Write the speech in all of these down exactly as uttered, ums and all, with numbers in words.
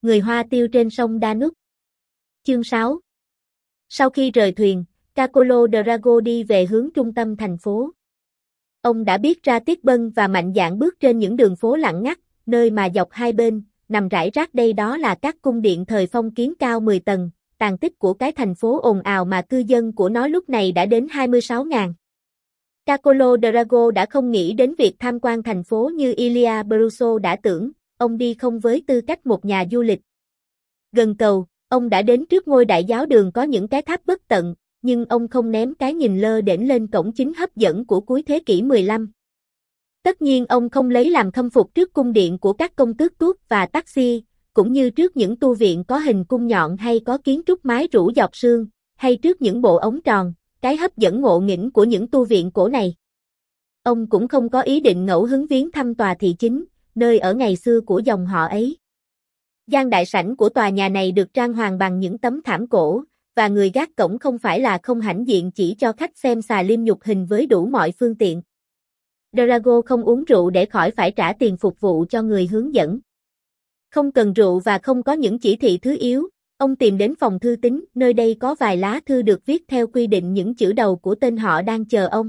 Người Hoa tiêu trên sông Danube. Chương sáu. Sau khi rời thuyền, Carcolo Drago đi về hướng trung tâm thành phố. Ông đã biết ra Tiết Bân và mạnh dạn bước trên những đường phố lặng ngắt, nơi mà dọc hai bên, nằm rải rác đây đó là các cung điện thời phong kiến cao mười tầng, tàn tích của cái thành phố ồn ào mà cư dân của nó lúc này đã đến hai mươi sáu nghìn. Carcolo Drago đã không nghĩ đến việc tham quan thành phố như Ilia Bruso đã tưởng, ông đi không với tư cách một nhà du lịch. Gần cầu, ông đã đến trước ngôi đại giáo đường có những cái tháp bất tận, nhưng ông không ném cái nhìn lơ đễnh lên cổng chính hấp dẫn của cuối thế kỷ mười lăm. Tất nhiên ông không lấy làm khâm phục trước cung điện của các công tước tuốt và taxi, cũng như trước những tu viện có hình cung nhọn hay có kiến trúc mái rũ dọc sương, hay trước những bộ ống tròn, cái hấp dẫn ngộ nghĩnh của những tu viện cổ này. Ông cũng không có ý định ngẫu hứng viếng thăm tòa thị chính, nơi ở ngày xưa của dòng họ ấy. Gian đại sảnh của tòa nhà này được trang hoàng bằng những tấm thảm cổ, và người gác cổng không phải là không hãnh diện chỉ cho khách xem xà liêm nhục hình với đủ mọi phương tiện. Drago không uống rượu để khỏi phải trả tiền phục vụ cho người hướng dẫn. Không cần rượu và không có những chỉ thị thứ yếu, ông tìm đến phòng thư tín, nơi đây có vài lá thư được viết theo quy định những chữ đầu của tên họ đang chờ ông.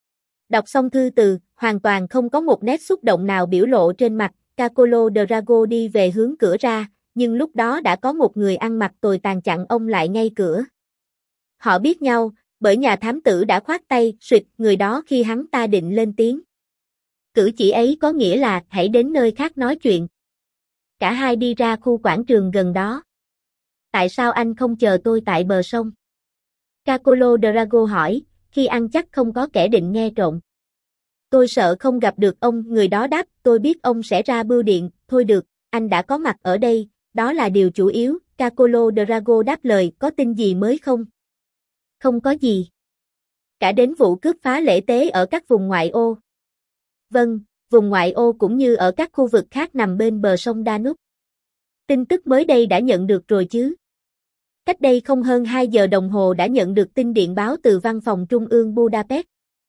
Đọc xong thư từ, hoàn toàn không có một nét xúc động nào biểu lộ trên mặt, Carcolo Drago đi về hướng cửa ra, nhưng lúc đó đã có một người ăn mặc tồi tàn chặn ông lại ngay cửa. Họ biết nhau, bởi nhà thám tử đã khoát tay, suýt người đó khi hắn ta định lên tiếng. Cử chỉ ấy có nghĩa là hãy đến nơi khác nói chuyện. Cả hai đi ra khu quảng trường gần đó. Tại sao anh không chờ tôi tại bờ sông? Carcolo Drago hỏi, khi ăn chắc không có kẻ định nghe trộm. Tôi sợ không gặp được ông, người đó đáp, tôi biết ông sẽ ra bưu điện, thôi được, anh đã có mặt ở đây, đó là điều chủ yếu, Carcolo Drago đáp lời, có tin gì mới không? Không có gì. Cả đến vụ cướp phá lễ tế ở các vùng ngoại ô. Vâng, vùng ngoại ô cũng như ở các khu vực khác nằm bên bờ sông Danube. Tin tức mới đây đã nhận được rồi chứ? Cách đây không hơn hai giờ đồng hồ đã nhận được tin điện báo từ văn phòng trung ương Budapest.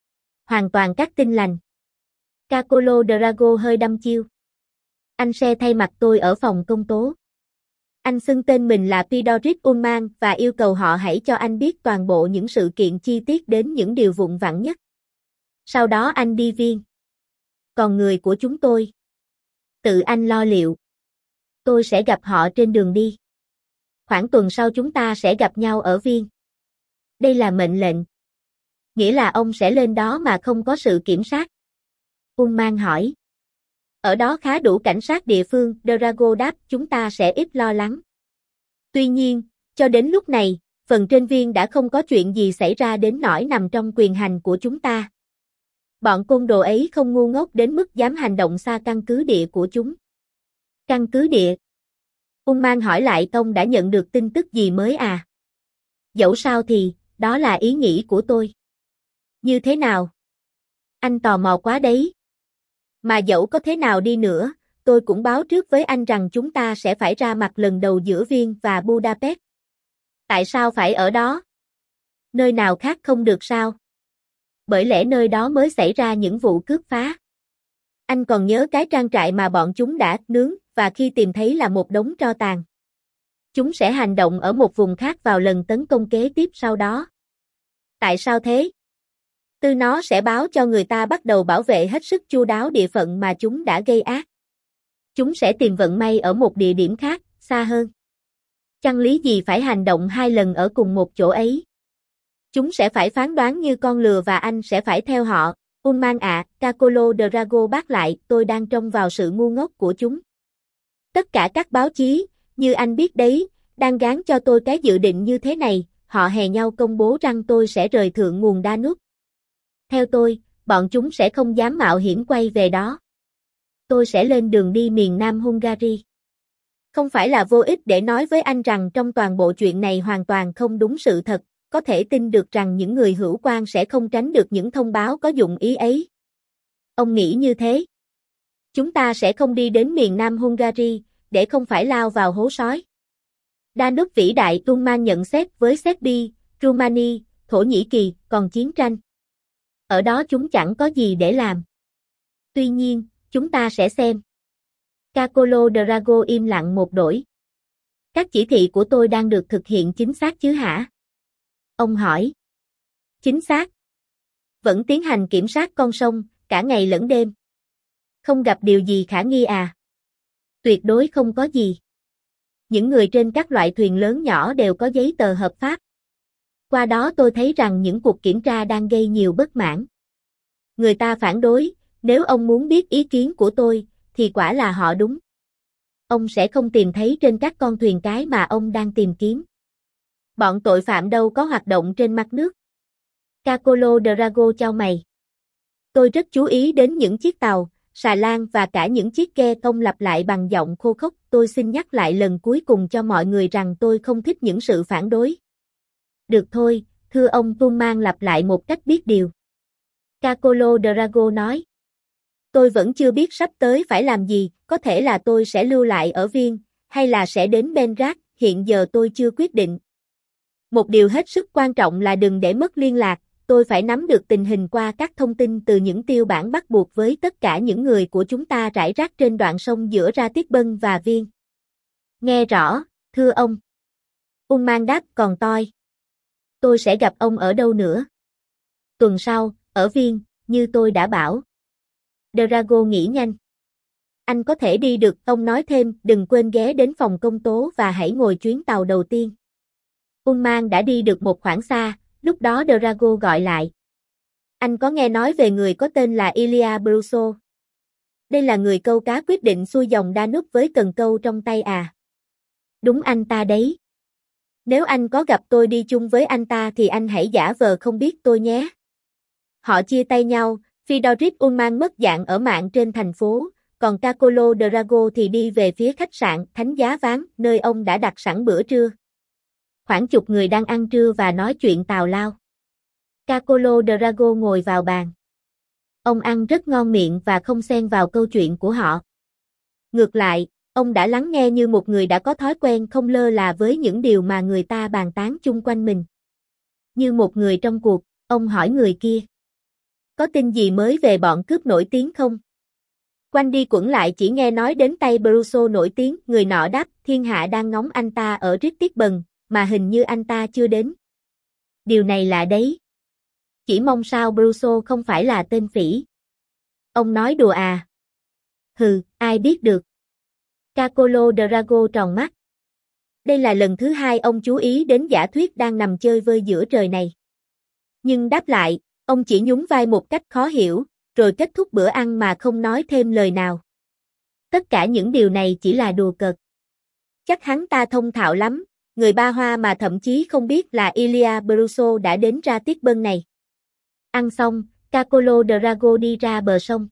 Hoàn toàn các tin lành. Carcolo Drago hơi đăm chiêu. Anh sẽ thay mặt tôi ở phòng công tố. Anh xưng tên mình là Fidorit Ullman và yêu cầu họ hãy cho anh biết toàn bộ những sự kiện chi tiết đến những điều vụn vặt nhất. Sau đó anh đi Viên. Còn người của chúng tôi, tự anh lo liệu. Tôi sẽ gặp họ trên đường đi. Khoảng tuần sau chúng ta sẽ gặp nhau ở Viên. Đây là mệnh lệnh. Nghĩa là ông sẽ lên đó mà không có sự kiểm soát. Ullman hỏi. Ở đó khá đủ cảnh sát địa phương, Drago đáp, chúng ta sẽ ít lo lắng. Tuy nhiên, cho đến lúc này, phần trên Viên đã không có chuyện gì xảy ra đến nỗi nằm trong quyền hành của chúng ta. Bọn côn đồ ấy không ngu ngốc đến mức dám hành động xa căn cứ địa của chúng. Căn cứ địa? Ullman hỏi lại, ông đã nhận được tin tức gì mới à? Dẫu sao thì, đó là ý nghĩ của tôi. Như thế nào? Anh tò mò quá đấy. Mà dẫu có thế nào đi nữa, tôi cũng báo trước với anh rằng chúng ta sẽ phải ra mặt lần đầu giữa Viên và Budapest. Tại sao phải ở đó? Nơi nào khác không được sao? Bởi lẽ nơi đó mới xảy ra những vụ cướp phá. Anh còn nhớ cái trang trại mà bọn chúng đã nướng, và khi tìm thấy là một đống tro tàn. Chúng sẽ hành động ở một vùng khác vào lần tấn công kế tiếp sau đó. Tại sao thế? Tư nó sẽ báo cho người ta bắt đầu bảo vệ hết sức chu đáo địa phận mà chúng đã gây ác. Chúng sẽ tìm vận may ở một địa điểm khác, xa hơn. Chăng lý gì phải hành động hai lần ở cùng một chỗ ấy? Chúng sẽ phải phán đoán như con lừa và anh sẽ phải theo họ. Ullman ạ, à, Carcolo Drago bác lại, tôi đang trông vào sự ngu ngốc của chúng. Tất cả các báo chí, như anh biết đấy, đang gán cho tôi cái dự định như thế này, họ hè nhau công bố rằng tôi sẽ rời thượng nguồn Danube. Theo tôi, bọn chúng sẽ không dám mạo hiểm quay về đó. Tôi sẽ lên đường đi miền Nam Hungary. Không phải là vô ích để nói với anh rằng trong toàn bộ chuyện này hoàn toàn không đúng sự thật, có thể tin được rằng những người hữu quan sẽ không tránh được những thông báo có dụng ý ấy. Ông nghĩ như thế? Chúng ta sẽ không đi đến miền Nam Hungary, để không phải lao vào hố sói. Danube vĩ đại, Ullman nhận xét với Serbia, Rumania, Thổ Nhĩ Kỳ, còn chiến tranh. Ở đó chúng chẳng có gì để làm. Tuy nhiên, chúng ta sẽ xem. Carcolo Drago im lặng một đổi. Các chỉ thị của tôi đang được thực hiện chính xác chứ hả? Ông hỏi. Chính xác. Vẫn tiến hành kiểm soát con sông, cả ngày lẫn đêm. Không gặp điều gì khả nghi à? Tuyệt đối không có gì. Những người trên các loại thuyền lớn nhỏ đều có giấy tờ hợp pháp. Qua đó tôi thấy rằng những cuộc kiểm tra đang gây nhiều bất mãn. Người ta phản đối, nếu ông muốn biết ý kiến của tôi, thì quả là họ đúng. Ông sẽ không tìm thấy trên các con thuyền cái mà ông đang tìm kiếm. Bọn tội phạm đâu có hoạt động trên mặt nước. Carcolo Drago chau mày. Tôi rất chú ý đến những chiếc tàu, xà lan và cả những chiếc ghe. Ông lặp lại bằng giọng khô khốc. Tôi xin nhắc lại lần cuối cùng cho mọi người rằng tôi không thích những sự phản đối. Được thôi, thưa ông. Pullman lặp lại một cách biết điều. Carcolo Drago nói. Tôi vẫn chưa biết sắp tới phải làm gì, có thể là tôi sẽ lưu lại ở Viên, hay là sẽ đến Belgrade, hiện giờ tôi chưa quyết định. Một điều hết sức quan trọng là đừng để mất liên lạc, tôi phải nắm được tình hình qua các thông tin từ những tiêu bản bắt buộc với tất cả những người của chúng ta rải rác trên đoạn sông giữa Ratisbon và Viên. Nghe rõ, thưa ông. Pullman đáp còn toi. Tôi sẽ gặp ông ở đâu nữa? Tuần sau, ở Viên, như tôi đã bảo. Drago nghĩ nhanh. Anh có thể đi được, ông nói thêm, đừng quên ghé đến phòng công tố và hãy ngồi chuyến tàu đầu tiên. Pullman đã đi được một khoảng xa, lúc đó Drago gọi lại. Anh có nghe nói về người có tên là Ilia Bruso? Đây là người câu cá quyết định xuôi dòng Danube với cần câu trong tay à? Đúng anh ta đấy. Nếu anh có gặp tôi đi chung với anh ta thì anh hãy giả vờ không biết tôi nhé. Họ chia tay nhau, Fyodorich Ullman mất dạng ở mạng trên thành phố, còn Carcolo Drago thì đi về phía khách sạn Thánh Giá Ván, nơi ông đã đặt sẵn bữa trưa. Khoảng chục người đang ăn trưa và nói chuyện tào lao. Carcolo Drago ngồi vào bàn. Ông ăn rất ngon miệng và không xen vào câu chuyện của họ. Ngược lại, ông đã lắng nghe như một người đã có thói quen không lơ là với những điều mà người ta bàn tán chung quanh mình. Như một người trong cuộc, ông hỏi người kia. Có tin gì mới về bọn cướp nổi tiếng không? Quanh đi quẩn lại chỉ nghe nói đến tay Bruso nổi tiếng, người nọ đáp, thiên hạ đang ngóng anh ta ở Ratisbon, mà hình như anh ta chưa đến. Điều này là đấy. Chỉ mong sao Bruso không phải là tên phỉ. Ông nói đùa à? Hừ, ai biết được. Carcolo Drago tròn mắt. Đây là lần thứ hai ông chú ý đến giả thuyết đang nằm chơi vơi giữa trời này. Nhưng đáp lại, ông chỉ nhún vai một cách khó hiểu, rồi kết thúc bữa ăn mà không nói thêm lời nào. Tất cả những điều này chỉ là đùa cợt. Chắc hắn ta thông thạo lắm, người Ba Hoa mà thậm chí không biết là Ilia Bruso đã đến Ratisbon này. Ăn xong, Carcolo Drago đi ra bờ sông.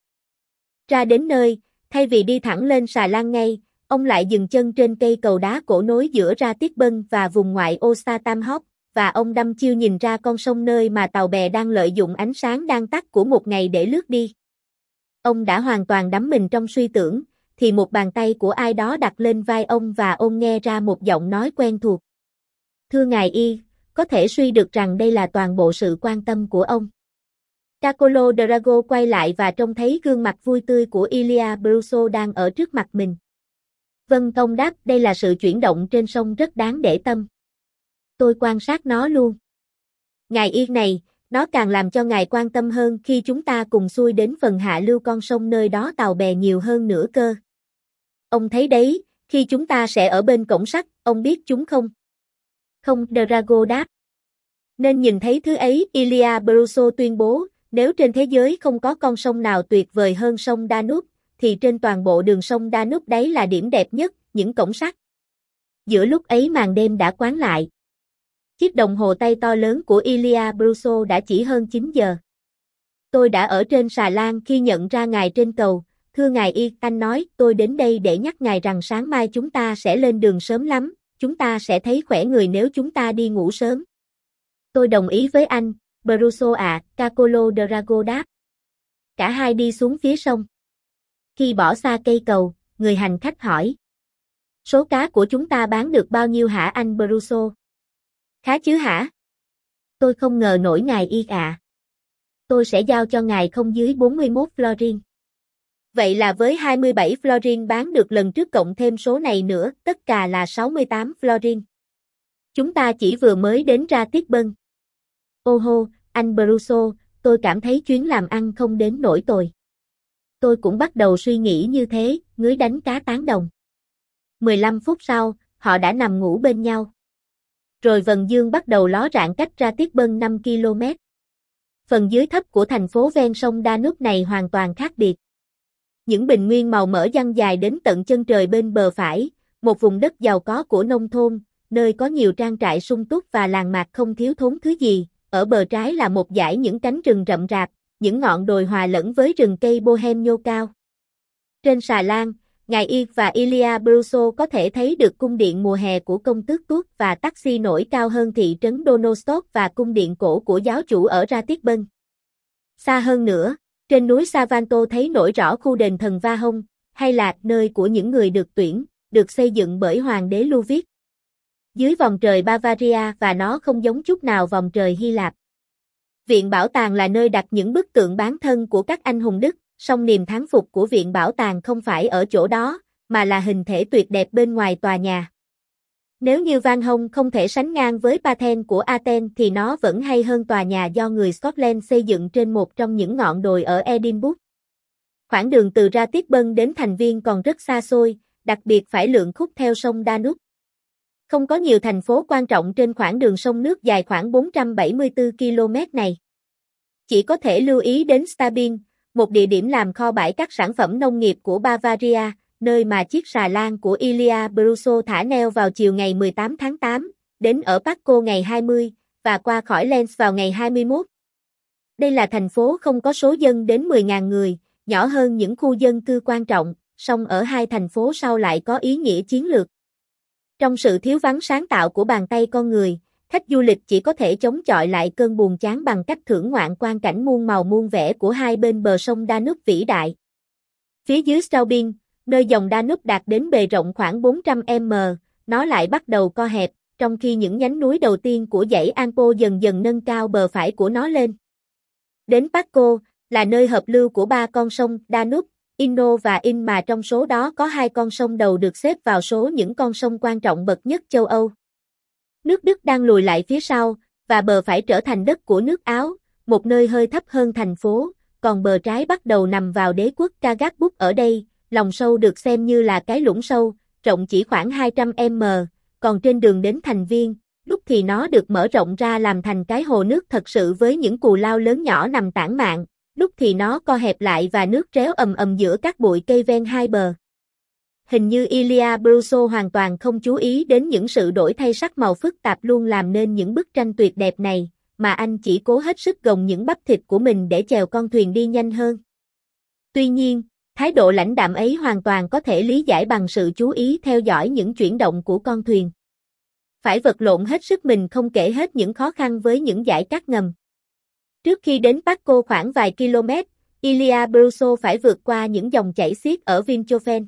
Ra đến nơi, thay vì đi thẳng lên xà lan ngay, ông lại dừng chân trên cây cầu đá cổ nối giữa Ratisbon và vùng ngoại ô Satamhorp, và ông đăm chiêu nhìn ra con sông nơi mà tàu bè đang lợi dụng ánh sáng đang tắt của một ngày để lướt đi. Ông đã hoàn toàn đắm mình trong suy tưởng, thì một bàn tay của ai đó đặt lên vai ông và ông nghe ra một giọng nói quen thuộc. Thưa ngài Y, có thể suy được rằng đây là toàn bộ sự quan tâm của ông. Carcolo Drago quay lại và trông thấy gương mặt vui tươi của Ilia Bruso đang ở trước mặt mình. Vâng, ông đáp, đây là sự chuyển động trên sông rất đáng để tâm. Tôi quan sát nó luôn. Ngài Yên này, nó càng làm cho ngài quan tâm hơn khi chúng ta cùng xuôi đến phần hạ lưu con sông nơi đó tàu bè nhiều hơn nữa cơ. Ông thấy đấy, khi chúng ta sẽ ở bên cổng sắt, ông biết chúng không? Không, Drago đáp. Nên nhìn thấy thứ ấy, Ilia Bruso tuyên bố, nếu trên thế giới không có con sông nào tuyệt vời hơn sông Danube, thì trên toàn bộ đường sông Danube đấy là điểm đẹp nhất, những cổng sắt. Giữa lúc ấy màn đêm đã quán lại. Chiếc đồng hồ tay to lớn của Ilia Bruso đã chỉ hơn chín giờ. Tôi đã ở trên xà lan khi nhận ra ngài trên cầu. Thưa ngài Y, anh nói, tôi đến đây để nhắc ngài rằng sáng mai chúng ta sẽ lên đường sớm lắm, chúng ta sẽ thấy khỏe người nếu chúng ta đi ngủ sớm. Tôi đồng ý với anh, Bruso ạ, à, Carcolo Drago đáp. Cả hai đi xuống phía sông. Khi bỏ xa cây cầu, người hành khách hỏi. Số cá của chúng ta bán được bao nhiêu hả anh Bruso? Khá chứ hả? Tôi không ngờ nổi ngài Y ạ. À. Tôi sẽ giao cho ngài không dưới bốn mươi mốt florin. Vậy là với hai mươi bảy florin bán được lần trước cộng thêm số này nữa, tất cả là sáu mươi tám florin. Chúng ta chỉ vừa mới đến ra Tiết Bân. Ô hô, anh Bruso, tôi cảm thấy chuyến làm ăn không đến nỗi tồi. Tôi cũng bắt đầu suy nghĩ như thế, ngứa đánh cá tán đồng. mười lăm phút sau, họ đã nằm ngủ bên nhau. Rồi vầng dương bắt đầu ló rạng cách ra Tiết Bân năm ki lô mét. Phần dưới thấp của thành phố ven sông Danube này hoàn toàn khác biệt. Những bình nguyên màu mỡ dang dài đến tận chân trời bên bờ phải, một vùng đất giàu có của nông thôn, nơi có nhiều trang trại sung túc và làng mạc không thiếu thốn thứ gì. Ở bờ trái là một dải những cánh rừng rậm rạp, những ngọn đồi hòa lẫn với rừng cây bohem nhô cao. Trên xà lan, ngài Yves và Ilia Bruso có thể thấy được cung điện mùa hè của công tước Tuốt và taxi nổi cao hơn thị trấn Donostok và cung điện cổ của giáo chủ ở Ra Tiết Bân. Xa hơn nữa, trên núi Savanto thấy nổi rõ khu đền thần Vahong, hay là nơi của những người được tuyển, được xây dựng bởi hoàng đế Ludwig. Dưới vòng trời Bavaria và nó không giống chút nào vòng trời Hy Lạp. Viện bảo tàng là nơi đặt những bức tượng bán thân của các anh hùng Đức, song niềm thán phục của viện bảo tàng không phải ở chỗ đó, mà là hình thể tuyệt đẹp bên ngoài tòa nhà. Nếu như Vahong không thể sánh ngang với Parthenon của Athens thì nó vẫn hay hơn tòa nhà do người Scotland xây dựng trên một trong những ngọn đồi ở Edinburgh. Khoảng đường từ Ra Tiết Bân đến thành viên còn rất xa xôi, đặc biệt phải lượn khúc theo sông Danube. Không có nhiều thành phố quan trọng trên khoảng đường sông nước dài khoảng bốn trăm bảy mươi tư ki lô mét này. Chỉ có thể lưu ý đến Stabin, một địa điểm làm kho bãi các sản phẩm nông nghiệp của Bavaria, nơi mà chiếc xà lan của Ilia Bruso thả neo vào chiều ngày mười tám tháng tám, đến ở Paco ngày hai mươi, và qua khỏi Lens vào ngày hai mươi mốt. Đây là thành phố không có số dân đến mười nghìn người, nhỏ hơn những khu dân cư quan trọng, song ở hai thành phố sau lại có ý nghĩa chiến lược. Trong sự thiếu vắng sáng tạo của bàn tay con người, khách du lịch chỉ có thể chống chọi lại cơn buồn chán bằng cách thưởng ngoạn quang cảnh muôn màu muôn vẻ của hai bên bờ sông Danube vĩ đại. Phía dưới Straubing, nơi dòng Danube đạt đến bề rộng khoảng bốn trăm mét, nó lại bắt đầu co hẹp, trong khi những nhánh núi đầu tiên của dãy Alpo dần dần nâng cao bờ phải của nó lên. Đến Paco, là nơi hợp lưu của ba con sông Danube, Inno và In, mà trong số đó có hai con sông đầu được xếp vào số những con sông quan trọng bậc nhất châu Âu. Nước Đức đang lùi lại phía sau, và bờ phải trở thành đất của nước Áo, một nơi hơi thấp hơn thành phố, còn bờ trái bắt đầu nằm vào đế quốc Kagagbuk. Ở đây, lòng sâu được xem như là cái lũng sâu, rộng chỉ khoảng hai trăm mét, còn trên đường đến thành viên, lúc thì nó được mở rộng ra làm thành cái hồ nước thật sự với những cù lao lớn nhỏ nằm tản mạn, lúc thì nó co hẹp lại và nước réo ầm ầm giữa các bụi cây ven hai bờ. Hình như Ilia Bruso hoàn toàn không chú ý đến những sự đổi thay sắc màu phức tạp luôn làm nên những bức tranh tuyệt đẹp này, mà anh chỉ cố hết sức gồng những bắp thịt của mình để chèo con thuyền đi nhanh hơn. Tuy nhiên, thái độ lãnh đạm ấy hoàn toàn có thể lý giải bằng sự chú ý theo dõi những chuyển động của con thuyền. Phải vật lộn hết sức mình không kể hết những khó khăn với những dải cát ngầm. Trước khi đến Paco khoảng vài km, Ilia Bruso phải vượt qua những dòng chảy xiết ở Vinchofen.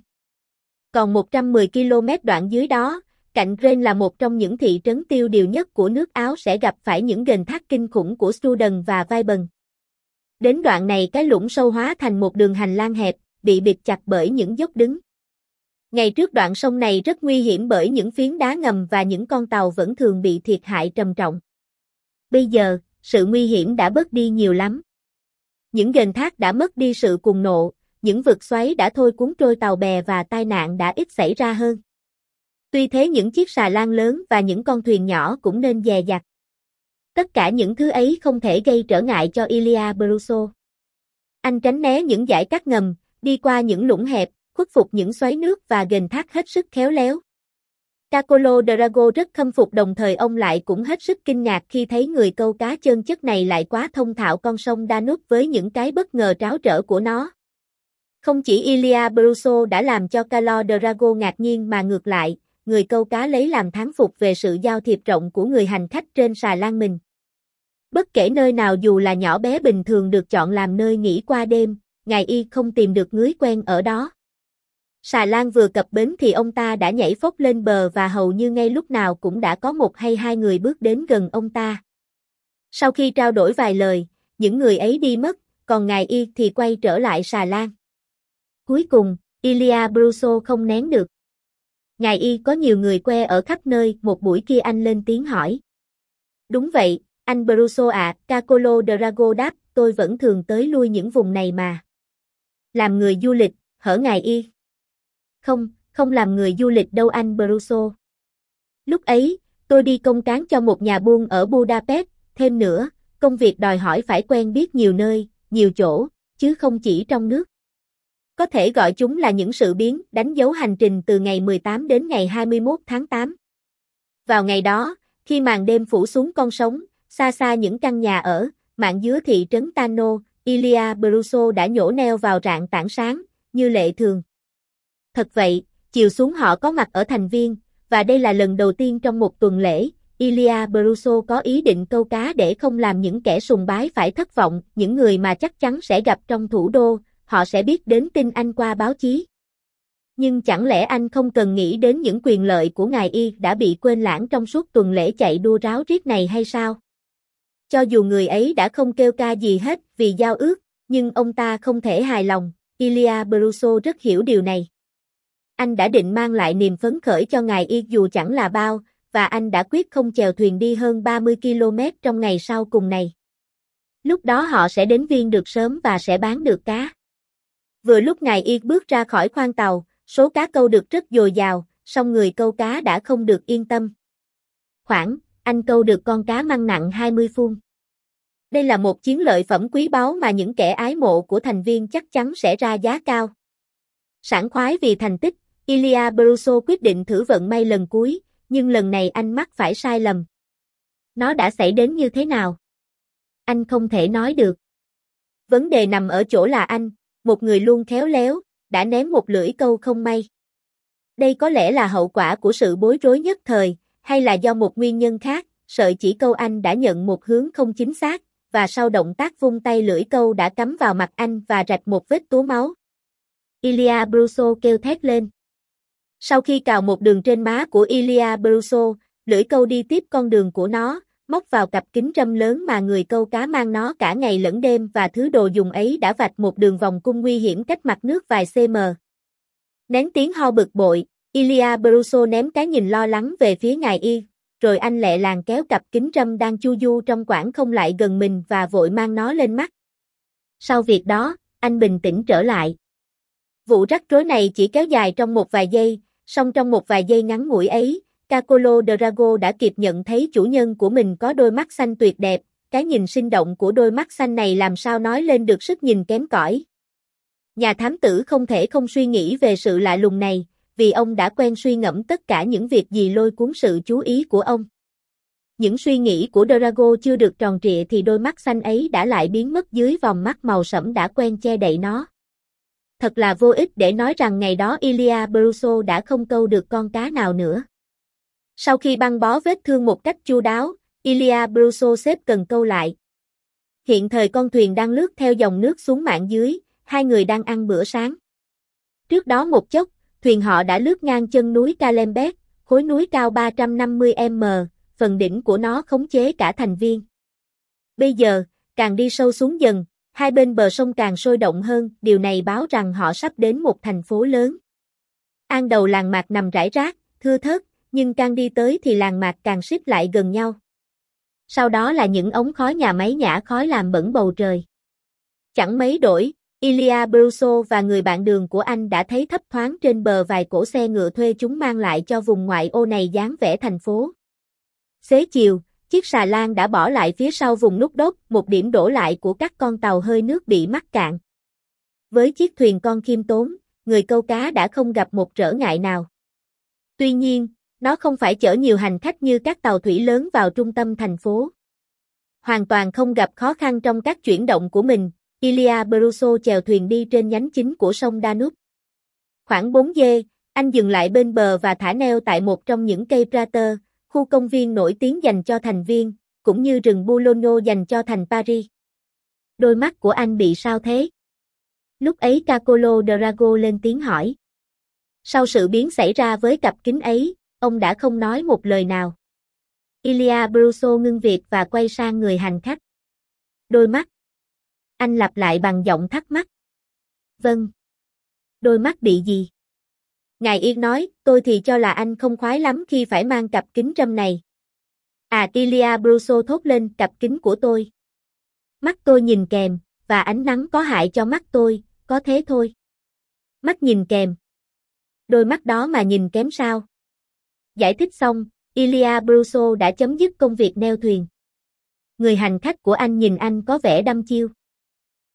Còn một trăm mười ki lô mét đoạn dưới đó, cạnh Rennes là một trong những thị trấn tiêu điều nhất của nước Áo sẽ gặp phải những ghềnh thác kinh khủng của Struden và Vibben. Đến đoạn này cái lũng sâu hóa thành một đường hành lang hẹp, bị bịt chặt bởi những dốc đứng. Ngày trước đoạn sông này rất nguy hiểm bởi những phiến đá ngầm và những con tàu vẫn thường bị thiệt hại trầm trọng. Bây giờ, sự nguy hiểm đã bớt đi nhiều lắm. Những ghềnh thác đã mất đi sự cuồng nộ, những vực xoáy đã thôi cuốn trôi tàu bè và tai nạn đã ít xảy ra hơn. Tuy thế những chiếc xà lan lớn và những con thuyền nhỏ cũng nên dè dặt. Tất cả những thứ ấy không thể gây trở ngại cho Ilia Bruso. Anh tránh né những dải cát ngầm, đi qua những lũng hẹp, khuất phục những xoáy nước và ghềnh thác hết sức khéo léo. Cacolo Drago rất khâm phục, đồng thời ông lại cũng hết sức kinh ngạc khi thấy người câu cá chân chất này lại quá thông thạo con sông Danube với những cái bất ngờ tráo trở của nó. Không chỉ Ilia Bruso đã làm cho Calo Drago ngạc nhiên mà ngược lại, người câu cá lấy làm thán phục về sự giao thiệp rộng của người hành khách trên xà lan mình. Bất kể nơi nào dù là nhỏ bé bình thường được chọn làm nơi nghỉ qua đêm, ngài Y không tìm được người quen ở đó. Xà lan vừa cập bến thì ông ta đã nhảy phốc lên bờ và hầu như ngay lúc nào cũng đã có một hay hai người bước đến gần ông ta. Sau khi trao đổi vài lời, những người ấy đi mất, còn ngài Y thì quay trở lại xà lan. cuối cùng, Ilya Bruso không nén được. Ngài Y có nhiều người que ở khắp nơi, một buổi kia anh lên tiếng hỏi. Đúng vậy, anh Bruso ạ, Cacolo Drago đáp, tôi vẫn thường tới lui những vùng này mà. Làm người du lịch, hở ngài Y? Không, không làm người du lịch đâu anh Bruso. Lúc ấy, tôi đi công cán cho một nhà buôn ở Budapest, thêm nữa, công việc đòi hỏi phải quen biết nhiều nơi, nhiều chỗ, chứ không chỉ trong nước. Có thể gọi chúng là những sự biến, đánh dấu hành trình từ ngày mười tám đến ngày hai mươi mốt tháng tám. Vào ngày đó, khi màn đêm phủ xuống con sóng, xa xa những căn nhà ở, mạn dứa thị trấn Tano, Ilya Bruso đã nhổ neo vào rạng tảng sáng, như lệ thường. Thật vậy, chiều xuống họ có mặt ở thành viên, và đây là lần đầu tiên trong một tuần lễ, Ilya Bruso có ý định câu cá để không làm những kẻ sùng bái phải thất vọng, những người mà chắc chắn sẽ gặp trong thủ đô, họ sẽ biết đến tin anh qua báo chí. Nhưng chẳng lẽ anh không cần nghĩ đến những quyền lợi của ngài Y đã bị quên lãng trong suốt tuần lễ chạy đua ráo riết này hay sao? Cho dù người ấy đã không kêu ca gì hết vì giao ước, nhưng ông ta không thể hài lòng, Ilya Bruso rất hiểu điều này. Anh đã định mang lại niềm phấn khởi cho ngài Y dù chẳng là bao, và anh đã quyết không chèo thuyền đi hơn ba mươi ki lô mét trong ngày sau cùng này. Lúc đó họ sẽ đến Viên được sớm và sẽ bán được cá. Vừa lúc ngài Y bước ra khỏi khoang tàu, số cá câu được rất dồi dào, song người câu cá đã không được yên tâm. Khoảng, anh câu được con cá măng nặng hai mươi pun. Đây là một chiến lợi phẩm quý báu mà những kẻ ái mộ của thành viên chắc chắn sẽ ra giá cao. Sảng khoái vì thành tích, Ilya Bruso quyết định thử vận may lần cuối, nhưng lần này anh mắc phải sai lầm. Nó đã xảy đến như thế nào? Anh không thể nói được. Vấn đề nằm ở chỗ là anh, một người luôn khéo léo, đã ném một lưỡi câu không may. Đây có lẽ là hậu quả của sự bối rối nhất thời, hay là do một nguyên nhân khác, sợi chỉ câu anh đã nhận một hướng không chính xác, và sau động tác vung tay lưỡi câu đã cắm vào mặt anh và rạch một vết túa máu. Ilya Bruso kêu thét lên. Sau khi cào một đường trên má của Ilya Bruso, lưỡi câu đi tiếp con đường của nó, móc vào cặp kính râm lớn mà người câu cá mang nó cả ngày lẫn đêm và thứ đồ dùng ấy đã vạch một đường vòng cung nguy hiểm cách mặt nước vài cm. Nén tiếng ho bực bội, Ilya Bruso ném cái nhìn lo lắng về phía ngài Y, rồi anh lẹ làng kéo cặp kính râm đang chu du trong quãng không lại gần mình và vội mang nó lên mắt. Sau việc đó, anh bình tĩnh trở lại. Vụ rắc rối này chỉ kéo dài trong một vài giây, song trong một vài giây ngắn ngủi ấy, Cacolo Drago đã kịp nhận thấy chủ nhân của mình có đôi mắt xanh tuyệt đẹp, cái nhìn sinh động của đôi mắt xanh này làm sao nói lên được sức nhìn kém cỏi. Nhà thám tử không thể không suy nghĩ về sự lạ lùng này, vì ông đã quen suy ngẫm tất cả những việc gì lôi cuốn sự chú ý của ông. Những suy nghĩ của Drago chưa được tròn trịa thì đôi mắt xanh ấy đã lại biến mất dưới vòng mắt màu sẫm đã quen che đậy nó. Thật là vô ích để nói rằng ngày đó Ilya Bruso đã không câu được con cá nào nữa. Sau khi băng bó vết thương một cách chu đáo, Ilya Bruso xếp cần câu lại. Hiện thời con thuyền đang lướt theo dòng nước xuống mạn dưới, hai người đang ăn bữa sáng. Trước đó một chốc, thuyền họ đã lướt ngang chân núi Kalembek, khối núi cao ba trăm năm mươi mét, phần đỉnh của nó khống chế cả thành viên. Bây giờ, càng đi sâu xuống dần, hai bên bờ sông càng sôi động hơn, điều này báo rằng họ sắp đến một thành phố lớn. An đầu làng mạc nằm rải rác, thưa thớt, nhưng càng đi tới thì làng mạc càng xích lại gần nhau. Sau đó là những ống khói nhà máy nhả khói làm bẩn bầu trời. Chẳng mấy đổi, Ilya Bruso và người bạn đường của anh đã thấy thấp thoáng trên bờ vài cỗ xe ngựa thuê, chúng mang lại cho vùng ngoại ô này dáng vẻ thành phố. Xế chiều, chiếc xà lan đã bỏ lại phía sau vùng nút đốt, một điểm đổ lại của các con tàu hơi nước bị mắc cạn. Với chiếc thuyền con khiêm tốn, người câu cá đã không gặp một trở ngại nào. Tuy nhiên, nó không phải chở nhiều hành khách như các tàu thủy lớn vào trung tâm thành phố. Hoàn toàn không gặp khó khăn trong các chuyển động của mình, Ilya Bruso chèo thuyền đi trên nhánh chính của sông Danube. Khoảng bốn giờ, anh dừng lại bên bờ và thả neo tại một trong những cây Prater, khu công viên nổi tiếng dành cho thành viên, cũng như rừng Boulogne dành cho thành Paris. Đôi mắt của anh bị sao thế? Lúc ấy Cacolo Drago lên tiếng hỏi. Sau sự biến xảy ra với cặp kính ấy, ông đã không nói một lời nào. Ilya Bruso ngưng việc và quay sang người hành khách. Đôi mắt. Anh lặp lại bằng giọng thắc mắc. Vâng. Đôi mắt bị gì? Ngài Yên nói, tôi thì cho là anh không khoái lắm khi phải mang cặp kính râm này. À, Ilia Bruso thốt lên, cặp kính của tôi. Mắt tôi nhìn kèm, và ánh nắng có hại cho mắt tôi, có thế thôi. Mắt nhìn kèm. Đôi mắt đó mà nhìn kém sao? Giải thích xong, Ilia Bruso đã chấm dứt công việc neo thuyền. Người hành khách của anh nhìn anh có vẻ đăm chiêu.